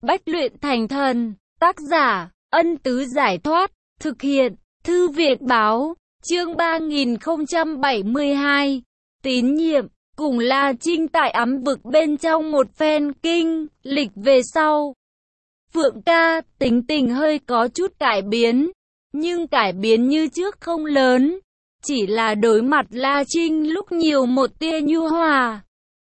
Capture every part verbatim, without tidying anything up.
Bách luyện thành thần. Tác giả, Ân Tứ Giải Thoát. Thực hiện, Thư Việt Báo. Chương ba nghìn không trăm bảy mươi hai. Tín nhiệm. Cùng La Trinh tại ám vực bên trong một phen kinh lịch về sau. Phượng ca, tính tình hơi có chút cải biến. Nhưng cải biến như trước không lớn. Chỉ là đối mặt La Trinh lúc nhiều một tia nhu hòa.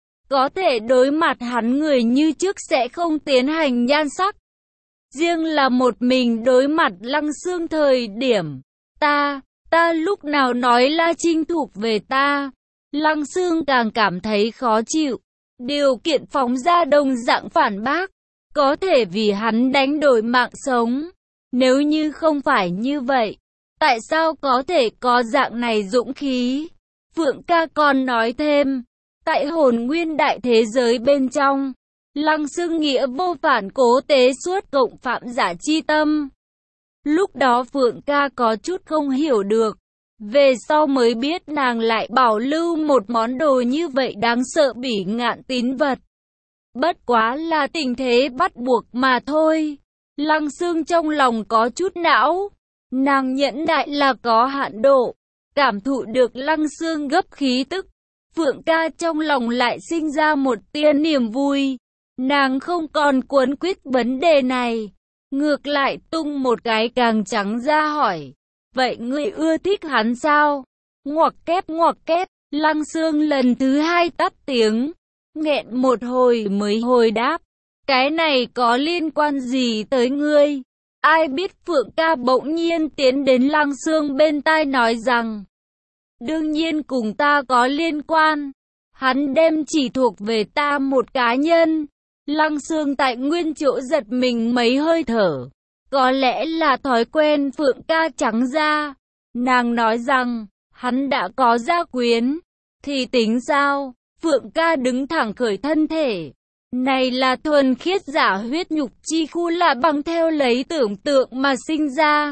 Có thể đối mặt hắn người như trước sẽ không tiến hành nhan sắc. Riêng là một mình đối mặt Lăng Xương thời điểm. Ta, ta lúc nào nói La Trinh thuộc về ta. Lăng Xương càng cảm thấy khó chịu. Điều kiện phóng ra đồng dạng phản bác. Có thể vì hắn đánh đổi mạng sống. Nếu như không phải như vậy, tại sao có thể có dạng này dũng khí? Phượng ca còn nói thêm, tại hồn nguyên đại thế giới bên trong, Lăng Xương nghĩa vô phản cố tế suốt cộng phạm giả chi tâm. Lúc đó Phượng ca có chút không hiểu được. Về sau mới biết nàng lại bảo lưu một món đồ như vậy đáng sợ bỉ ngạn tín vật. Bất quá là tình thế bắt buộc mà thôi. Lăng Xương trong lòng có chút não. Nàng nhẫn đại là có hạn độ. Cảm thụ được Lăng Xương gấp khí tức. Phượng ca trong lòng lại sinh ra một tia niềm vui. Nàng không còn cuốn quýt vấn đề này. Ngược lại tung một cái càng trắng ra hỏi. Vậy ngươi ưa thích hắn sao? Ngoặc kép ngoặc kép. Lăng Xương lần thứ hai tắt tiếng. Nghẹn một hồi mới hồi đáp. Cái này có liên quan gì tới ngươi? Ai biết Phượng ca bỗng nhiên tiến đến Lăng Xương bên tai nói rằng. Đương nhiên cùng ta có liên quan. Hắn đem chỉ thuộc về ta một cá nhân. Lăng Xương tại nguyên chỗ giật mình mấy hơi thở. Có lẽ là thói quen Phượng ca trắng ra. Nàng nói rằng, hắn đã có gia quyến. Thì tính sao? Phượng ca đứng thẳng khởi thân thể. Này là thuần khiết giả huyết nhục chi khu là bằng theo lấy tưởng tượng mà sinh ra.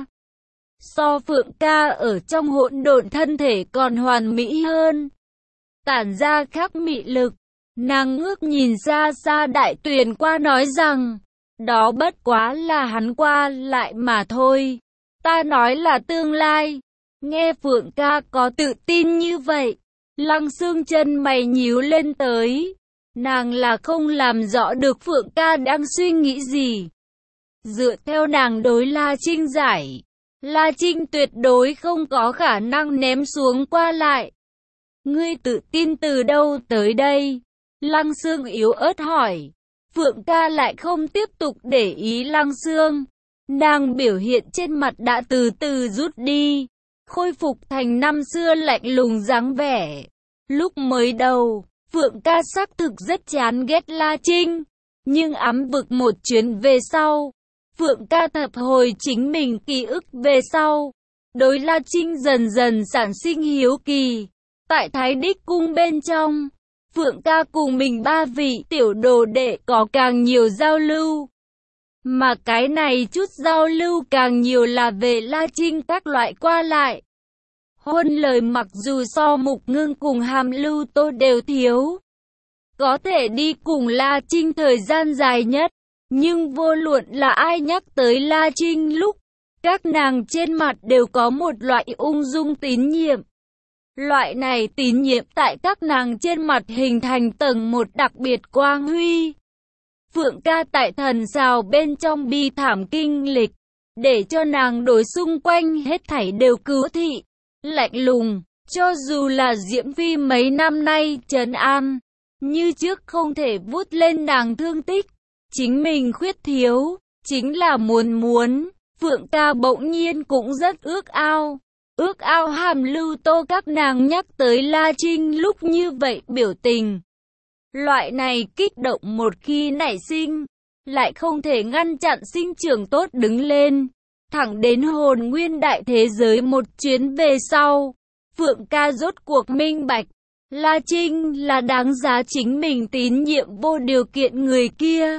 So Phượng ca ở trong hỗn độn thân thể còn hoàn mỹ hơn. Tản ra khác mị lực. Nàng ngước nhìn xa xa đại tuyền qua nói rằng. Đó bất quá là hắn qua lại mà thôi. Ta nói là tương lai. Nghe Phượng ca có tự tin như vậy. Lăng Xương chân mày nhíu lên tới. Nàng là không làm rõ được Phượng ca đang suy nghĩ gì. Dựa theo nàng đối La Trinh giải. La Trinh tuyệt đối không có khả năng ném xuống qua lại. Ngươi tự tin từ đâu tới đây? Lăng Xương yếu ớt hỏi. Phượng ca lại không tiếp tục để ý Lăng Xương. Nàng biểu hiện trên mặt đã từ từ rút đi. Khôi phục thành năm xưa lạnh lùng dáng vẻ. Lúc mới đầu, Phượng ca xác thực rất chán ghét La Trinh. Nhưng ám vực một chuyến về sau. Phượng ca thập hồi chính mình ký ức về sau. Đối La Trinh dần dần sản sinh hiếu kỳ. Tại Thái Đích Cung bên trong, Phượng ca cùng mình ba vị tiểu đồ đệ có càng nhiều giao lưu. Mà cái này chút giao lưu càng nhiều là về La Trinh các loại qua lại. Hôn lời mặc dù so Mục Ngưng cùng Hàm Lưu Tô đều thiếu. Có thể đi cùng La Trinh thời gian dài nhất. Nhưng vô luận là ai nhắc tới La Trinh lúc, các nàng trên mặt đều có một loại ung dung tín nhiệm. Loại này tín nhiệm tại các nàng trên mặt hình thành tầng một đặc biệt quang huy. Phượng ca tại thần sào bên trong bi thảm kinh lịch, để cho nàng đối xung quanh hết thảy đều cứu thị, lạnh lùng, cho dù là Diễm Phi mấy năm nay trấn an, như trước không thể vút lên nàng thương tích. Chính mình khuyết thiếu, chính là muốn muốn, Phượng ca bỗng nhiên cũng rất ước ao. Ước ao Hàm Lưu Tô các nàng nhắc tới La Trinh lúc như vậy biểu tình. Loại này kích động một khi nảy sinh, lại không thể ngăn chặn sinh trưởng tốt đứng lên. Thẳng đến hồn nguyên đại thế giới một chuyến về sau, Phượng ca rốt cuộc minh bạch. La Trinh là đáng giá chính mình tín nhiệm vô điều kiện người kia.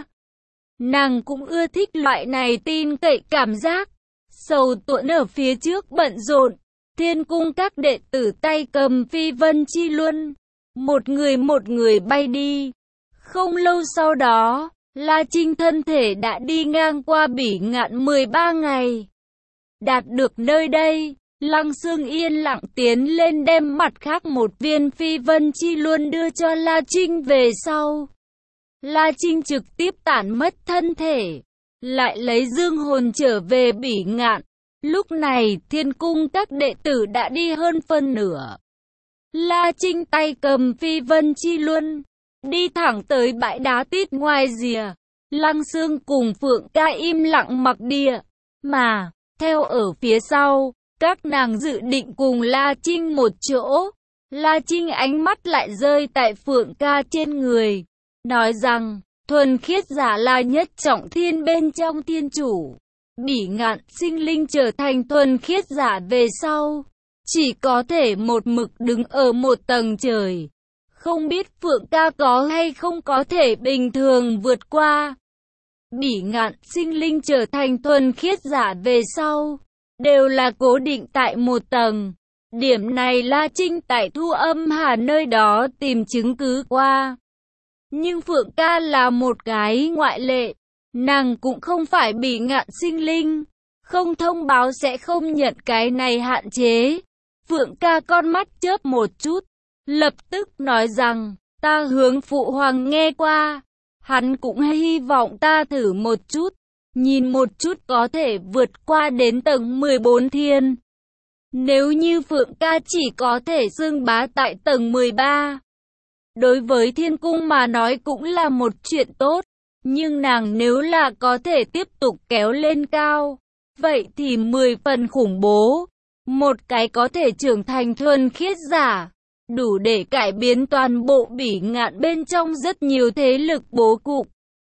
Nàng cũng ưa thích loại này tin cậy cảm giác. Sầu tuẫn ở phía trước bận rộn. Thiên cung các đệ tử tay cầm phi vân chi luân. Một người một người bay đi. Không lâu sau đó, La Trinh thân thể đã đi ngang qua Bỉ Ngạn mười ba ngày. Đạt được nơi đây, Lăng Xương yên lặng tiến lên đem mặt khác một viên phi vân chi luân đưa cho La Trinh về sau. La Trinh trực tiếp tản mất thân thể, lại lấy dương hồn trở về Bỉ Ngạn. Lúc này thiên cung các đệ tử đã đi hơn phân nửa. La Trinh tay cầm phi vân chi luân, đi thẳng tới bãi đá tít ngoài rìa. Lăng Xương cùng Phượng Ca im lặng mặc địa, mà theo ở phía sau, các nàng dự định cùng La Trinh một chỗ. La Trinh ánh mắt lại rơi tại Phượng Ca trên người, nói rằng, thuần khiết giả là nhất trọng thiên bên trong thiên chủ. Bỉ Ngạn sinh linh trở thành thuần khiết giả về sau, chỉ có thể một mực đứng ở một tầng trời. Không biết Phượng Ca có hay không có thể bình thường vượt qua. Bỉ Ngạn sinh linh trở thành thuần khiết giả về sau, đều là cố định tại một tầng. Điểm này La Trinh tại Thu Âm Hà nơi đó tìm chứng cứ qua. Nhưng Phượng Ca là một cái ngoại lệ, nàng cũng không phải Bỉ Ngạn sinh linh, không thông báo sẽ không nhận cái này hạn chế. Phượng Ca con mắt chớp một chút, lập tức nói rằng, ta hướng phụ hoàng nghe qua, hắn cũng hy vọng ta thử một chút, nhìn một chút có thể vượt qua đến tầng mười bốn thiên. Nếu như Phượng Ca chỉ có thể xưng bá tại tầng mười ba, đối với thiên cung mà nói cũng là một chuyện tốt, nhưng nàng nếu là có thể tiếp tục kéo lên cao, vậy thì mười phần khủng bố. Một cái có thể trưởng thành thuần khiết giả, đủ để cải biến toàn bộ Bỉ Ngạn bên trong rất nhiều thế lực bố cục.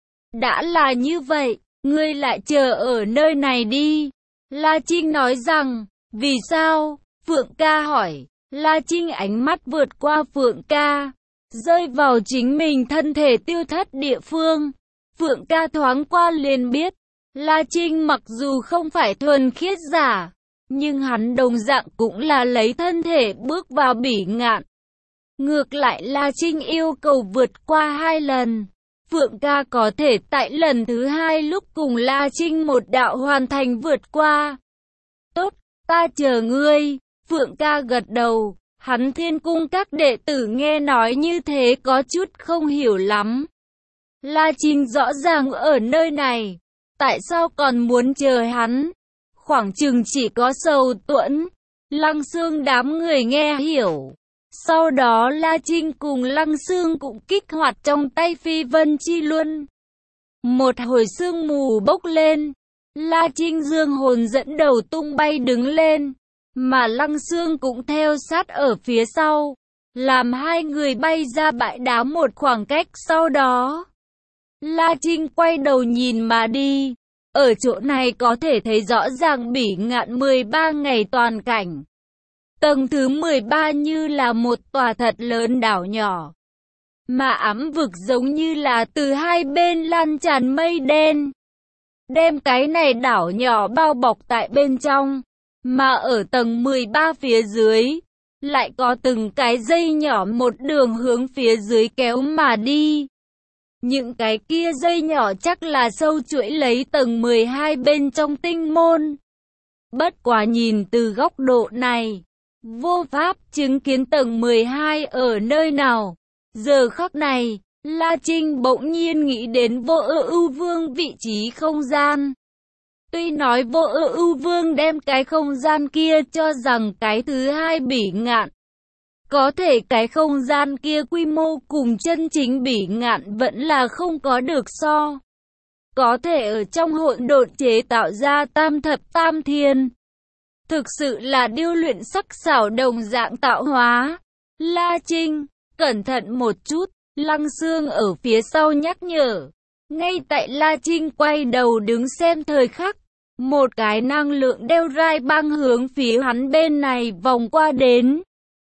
Đã là như vậy, ngươi lại chờ ở nơi này đi. La Trinh nói rằng, vì sao? Phượng Ca hỏi. La Trinh ánh mắt vượt qua Phượng Ca, rơi vào chính mình thân thể tiêu thất địa phương. Phượng Ca thoáng qua liền biết, La Trinh mặc dù không phải thuần khiết giả, nhưng hắn đồng dạng cũng là lấy thân thể bước vào Bỉ Ngạn. Ngược lại La Trinh yêu cầu vượt qua hai lần. Phượng Ca có thể tại lần thứ hai lúc cùng La Trinh một đạo hoàn thành vượt qua. Tốt, ta chờ ngươi. Phượng Ca gật đầu. Hắn thiên cung các đệ tử nghe nói như thế có chút không hiểu lắm. La Trinh rõ ràng ở nơi này, tại sao còn muốn chờ hắn? Khoảng chừng chỉ có Sầu Tuẫn, Lăng Xương đám người nghe hiểu. Sau đó La Trinh cùng Lăng Xương cũng kích hoạt trong tay phi vân chi luân. Một hồi sương mù bốc lên, La Trinh dương hồn dẫn đầu tung bay đứng lên, mà Lăng Xương cũng theo sát ở phía sau, làm hai người bay ra bãi đá một khoảng cách. Sau đó La Trinh quay đầu nhìn mà đi. Ở chỗ này có thể thấy rõ ràng Bỉ Ngạn mười ba ngày toàn cảnh. Tầng thứ mười ba như là một tòa thật lớn đảo nhỏ, mà ám vực giống như là từ hai bên lan tràn mây đen, đem cái này đảo nhỏ bao bọc tại bên trong. Mà ở tầng mười ba phía dưới, lại có từng cái dây nhỏ một đường hướng phía dưới kéo mà đi. Những cái kia dây nhỏ chắc là sâu chuỗi lấy tầng mười hai bên trong tinh môn. Bất quá nhìn từ góc độ này, vô pháp chứng kiến tầng mười hai ở nơi nào. Giờ khắc này, La Trinh bỗng nhiên nghĩ đến Vô Ưu Ưu Vương vị trí không gian. Tuy nói Vô Ưu Ưu Vương đem cái không gian kia cho rằng cái thứ hai Bỉ Ngạn, có thể cái không gian kia quy mô cùng chân chính Bỉ Ngạn vẫn là không có được so. Có thể ở trong hỗn độn chế tạo ra tam thập tam thiên, thực sự là điêu luyện sắc xảo đồng dạng tạo hóa. La Trinh, cẩn thận một chút, Lăng Xương ở phía sau nhắc nhở. Ngay tại La Trinh quay đầu đứng xem thời khắc, một cái năng lượng đeo rai băng hướng phía hắn bên này vòng qua đến.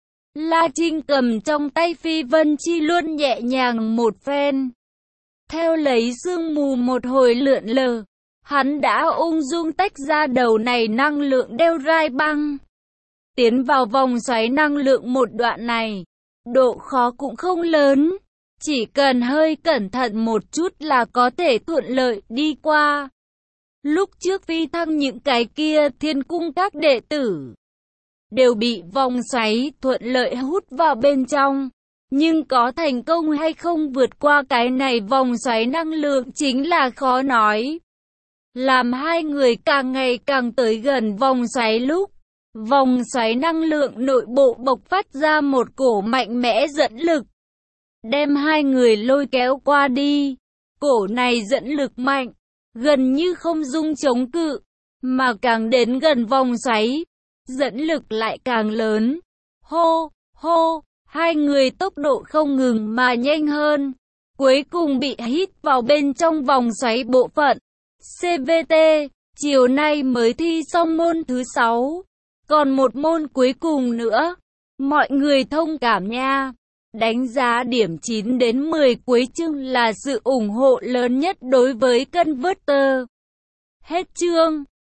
La Trinh cầm trong tay phi vân chi luân nhẹ nhàng một phen, theo lấy sương mù một hồi lượn lờ, hắn đã ung dung tách ra đầu này năng lượng đeo rai băng, tiến vào vòng xoáy năng lượng. Một đoạn này, độ khó cũng không lớn, chỉ cần hơi cẩn thận một chút là có thể thuận lợi đi qua. Lúc trước phi thăng những cái kia thiên cung các đệ tử đều bị vòng xoáy thuận lợi hút vào bên trong. Nhưng có thành công hay không vượt qua cái này vòng xoáy năng lượng chính là khó nói. Làm hai người càng ngày càng tới gần vòng xoáy lúc, vòng xoáy năng lượng nội bộ bộc phát ra một cổ mạnh mẽ dẫn lực, đem hai người lôi kéo qua đi. Cổ này dẫn lực mạnh, gần như không dung chống cự, mà càng đến gần vòng xoáy, dẫn lực lại càng lớn. Hô, hô, hai người tốc độ không ngừng mà nhanh hơn, cuối cùng bị hít vào bên trong vòng xoáy bộ phận. xê vê tê, chiều nay mới thi xong môn thứ sáu, còn một môn cuối cùng nữa. Mọi người thông cảm nha. Đánh giá điểm chín đến mười cuối chương là sự ủng hộ lớn nhất đối với Converter. Hết chương.